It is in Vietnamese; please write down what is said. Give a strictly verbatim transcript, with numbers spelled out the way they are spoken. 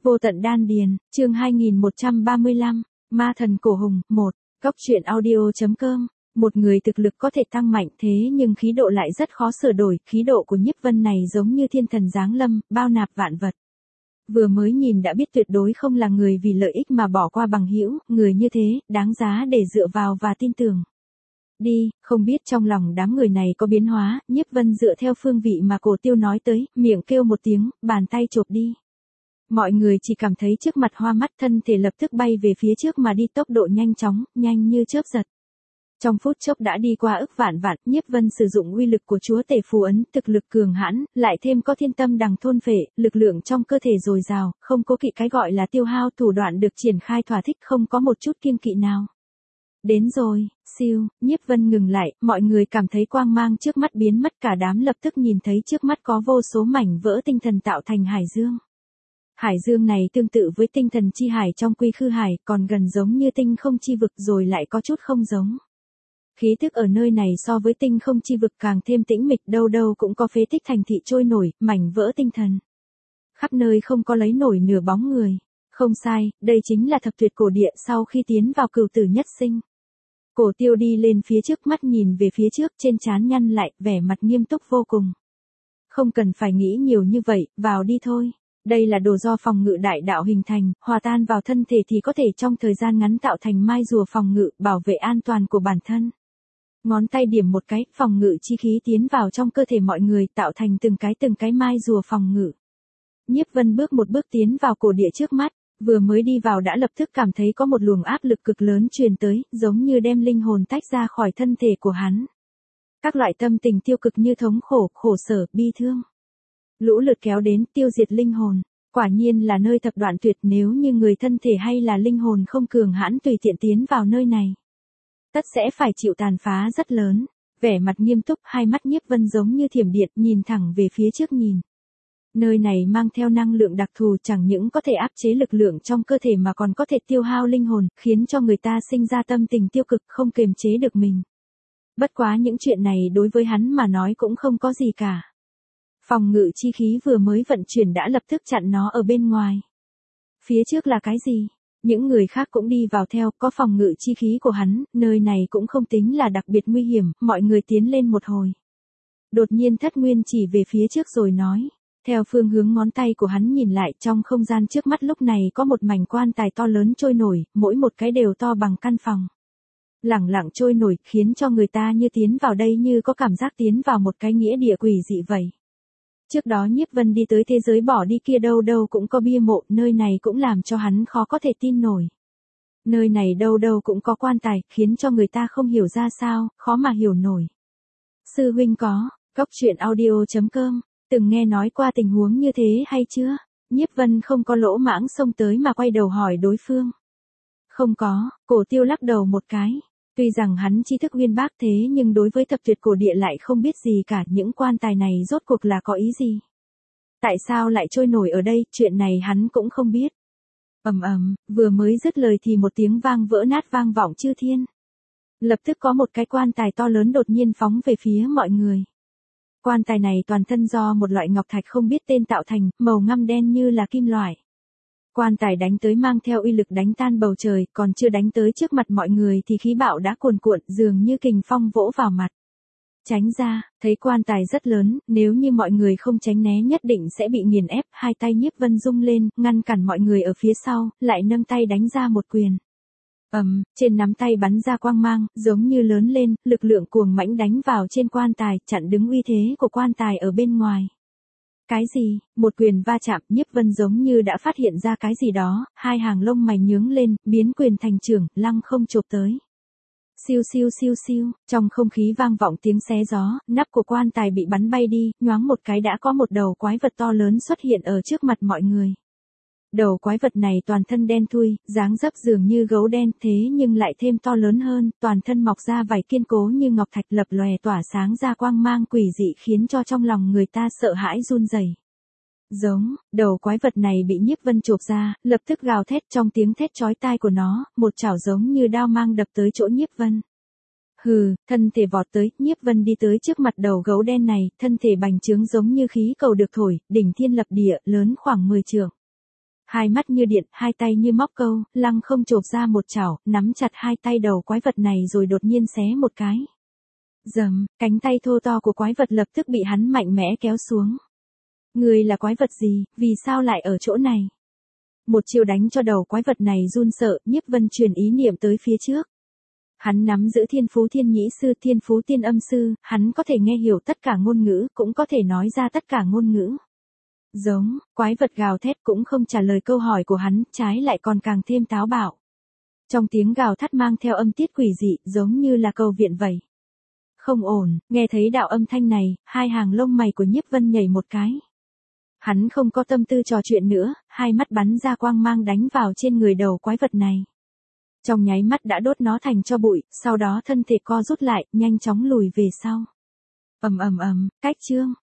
Vô tận đan điền, chương hai nghìn một trăm ba mươi lăm, Ma thần cổ hùng, một, Góc truyện audio.com. Một người thực lực có thể tăng mạnh thế nhưng khí độ lại rất khó sửa đổi, khí độ của Nhiếp Vân này giống như thiên thần giáng lâm, bao nạp vạn vật. Vừa mới nhìn đã biết tuyệt đối không là người vì lợi ích mà bỏ qua bằng hữu, người như thế, đáng giá để dựa vào và tin tưởng. Đi, không biết trong lòng đám người này có biến hóa, Nhiếp Vân dựa theo phương vị mà Cổ Tiêu nói tới, miệng kêu một tiếng, bàn tay chộp đi. Mọi người chỉ cảm thấy trước mặt hoa mắt, thân thể lập tức bay về phía trước mà đi tốc độ nhanh chóng, nhanh như chớp giật. Trong phút chốc đã đi qua ức vạn vạn, Nhiếp Vân sử dụng uy lực của chúa tể phù ấn, thực lực cường hãn, lại thêm có thiên tâm đằng thôn phệ, lực lượng trong cơ thể dồi dào, không cố kỵ cái gọi là tiêu hao, thủ đoạn được triển khai thỏa thích, không có một chút kiêng kỵ nào. Đến rồi, siêu, Nhiếp Vân ngừng lại, mọi người cảm thấy quang mang trước mắt biến mất, cả đám lập tức nhìn thấy trước mắt có vô số mảnh vỡ tinh thần tạo thành hải dương. Hải dương này tương tự với tinh thần chi hải trong Quy Khư Hải, còn gần giống như tinh không chi vực rồi lại có chút không giống. Khí tức ở nơi này so với tinh không chi vực càng thêm tĩnh mịch, đâu đâu cũng có phế tích thành thị trôi nổi, mảnh vỡ tinh thần. Khắp nơi không có lấy nổi nửa bóng người. Không sai, đây chính là thập tuyệt cổ địa sau khi tiến vào cửu tử nhất sinh. Cổ Tiêu đi lên phía trước, mắt nhìn về phía trước, trên trán nhăn lại, vẻ mặt nghiêm túc vô cùng. Không cần phải nghĩ nhiều như vậy, vào đi thôi. Đây là đồ do phòng ngự đại đạo hình thành, hòa tan vào thân thể thì có thể trong thời gian ngắn tạo thành mai rùa phòng ngự, bảo vệ an toàn của bản thân. Ngón tay điểm một cái, phòng ngự chi khí tiến vào trong cơ thể mọi người, tạo thành từng cái từng cái mai rùa phòng ngự. Nhiếp Vân bước một bước tiến vào cổ địa trước mắt, vừa mới đi vào đã lập tức cảm thấy có một luồng áp lực cực lớn truyền tới, giống như đem linh hồn tách ra khỏi thân thể của hắn. Các loại tâm tình tiêu cực như thống khổ, khổ sở, bi thương, lũ lượt kéo đến, tiêu diệt linh hồn. Quả nhiên là nơi thập đoạn tuyệt, nếu như người thân thể hay là linh hồn không cường hãn tùy tiện tiến vào nơi này, tất sẽ phải chịu tàn phá rất lớn. Vẻ mặt nghiêm túc, hai mắt Nhiếp Vân giống như thiểm điện, nhìn thẳng về phía trước nhìn. Nơi này mang theo năng lượng đặc thù, chẳng những có thể áp chế lực lượng trong cơ thể mà còn có thể tiêu hao linh hồn, khiến cho người ta sinh ra tâm tình tiêu cực, không kiềm chế được mình. Bất quá những chuyện này đối với hắn mà nói cũng không có gì cả. Phòng ngự chi khí vừa mới vận chuyển đã lập tức chặn nó ở bên ngoài. Phía trước là cái gì? Những người khác cũng đi vào theo, có phòng ngự chi khí của hắn, nơi này cũng không tính là đặc biệt nguy hiểm, mọi người tiến lên một hồi. Đột nhiên Thất Nguyên chỉ về phía trước rồi nói. Theo phương hướng ngón tay của hắn nhìn lại, trong không gian trước mắt lúc này có một mảnh quan tài to lớn trôi nổi, mỗi một cái đều to bằng căn phòng. Lẳng lặng trôi nổi, khiến cho người ta như tiến vào đây như có cảm giác tiến vào một cái nghĩa địa quỷ dị vậy. Trước đó Nhiếp Vân đi tới thế giới bỏ đi kia đâu đâu cũng có bia mộ, nơi này cũng làm cho hắn khó có thể tin nổi. Nơi này đâu đâu cũng có quan tài, khiến cho người ta không hiểu ra sao, khó mà hiểu nổi. Sư huynh có, Góc truyện audio.com, từng nghe nói qua tình huống như thế hay chưa? Nhiếp Vân không có lỗ mãng xông tới mà quay đầu hỏi đối phương. Không có, Cổ Tiêu lắc đầu một cái. Tuy rằng hắn tri thức uyên bác thế nhưng đối với thập tuyệt cổ địa lại không biết gì cả, những quan tài này rốt cuộc là có ý gì? Tại sao lại trôi nổi ở đây, chuyện này hắn cũng không biết. Ầm ầm, vừa mới dứt lời thì một tiếng vang vỡ nát vang vọng chư thiên. Lập tức có một cái quan tài to lớn đột nhiên phóng về phía mọi người. Quan tài này toàn thân do một loại ngọc thạch không biết tên tạo thành, màu ngăm đen như là kim loại. Quan tài đánh tới mang theo uy lực đánh tan bầu trời, còn chưa đánh tới trước mặt mọi người thì khí bạo đã cuồn cuộn, dường như kình phong vỗ vào mặt. Tránh ra, thấy quan tài rất lớn, nếu như mọi người không tránh né nhất định sẽ bị nghiền ép. Hai tay Nhiếp Vân rung lên, ngăn cản mọi người ở phía sau, lại nâng tay đánh ra một quyền. Ầm, um, trên nắm tay bắn ra quang mang, giống như lớn lên, lực lượng cuồng mãnh đánh vào trên quan tài, chặn đứng uy thế của quan tài ở bên ngoài. Cái gì? Một quyền va chạm, Nhiếp Vân giống như đã phát hiện ra cái gì đó, hai hàng lông mày nhướng lên, biến quyền thành trưởng, lăng không chộp tới. Siêu siêu siêu siêu, trong không khí vang vọng tiếng xé gió, nắp của quan tài bị bắn bay đi, nhoáng một cái đã có một đầu quái vật to lớn xuất hiện ở trước mặt mọi người. Đầu quái vật này toàn thân đen thui, dáng dấp dường như gấu đen, thế nhưng lại thêm to lớn hơn, toàn thân mọc ra vảy kiên cố như ngọc thạch, lập lòe tỏa sáng ra quang mang quỷ dị, khiến cho trong lòng người ta sợ hãi run rẩy. Giống, đầu quái vật này bị Nhiếp Vân chộp ra, lập tức gào thét, trong tiếng thét chói tai của nó, một chảo giống như đao mang đập tới chỗ Nhiếp Vân. Hừ, thân thể vọt tới, Nhiếp Vân đi tới trước mặt đầu gấu đen này, thân thể bành trướng giống như khí cầu được thổi, đỉnh thiên lập địa, lớn khoảng mười trượng. Hai mắt như điện, hai tay như móc câu, lăng không chộp ra một chảo, nắm chặt hai tay đầu quái vật này rồi đột nhiên xé một cái. Dầm, cánh tay thô to của quái vật lập tức bị hắn mạnh mẽ kéo xuống. Người là quái vật gì, vì sao lại ở chỗ này? Một chiêu đánh cho đầu quái vật này run sợ, Nhiếp Vân truyền ý niệm tới phía trước. Hắn nắm giữ thiên phú thiên nhĩ sư, thiên phú tiên âm sư, hắn có thể nghe hiểu tất cả ngôn ngữ, cũng có thể nói ra tất cả ngôn ngữ. Giống, quái vật gào thét cũng không trả lời câu hỏi của hắn, trái lại còn càng thêm táo bạo. Trong tiếng gào thét mang theo âm tiết quỷ dị, giống như là cầu viện vậy. Không ổn, nghe thấy đạo âm thanh này, hai hàng lông mày của Nhiếp Vân nhảy một cái. Hắn không có tâm tư trò chuyện nữa, hai mắt bắn ra quang mang đánh vào trên người đầu quái vật này. Trong nháy mắt đã đốt nó thành tro bụi, sau đó thân thể co rút lại, nhanh chóng lùi về sau. Ầm ầm ầm, cách chương,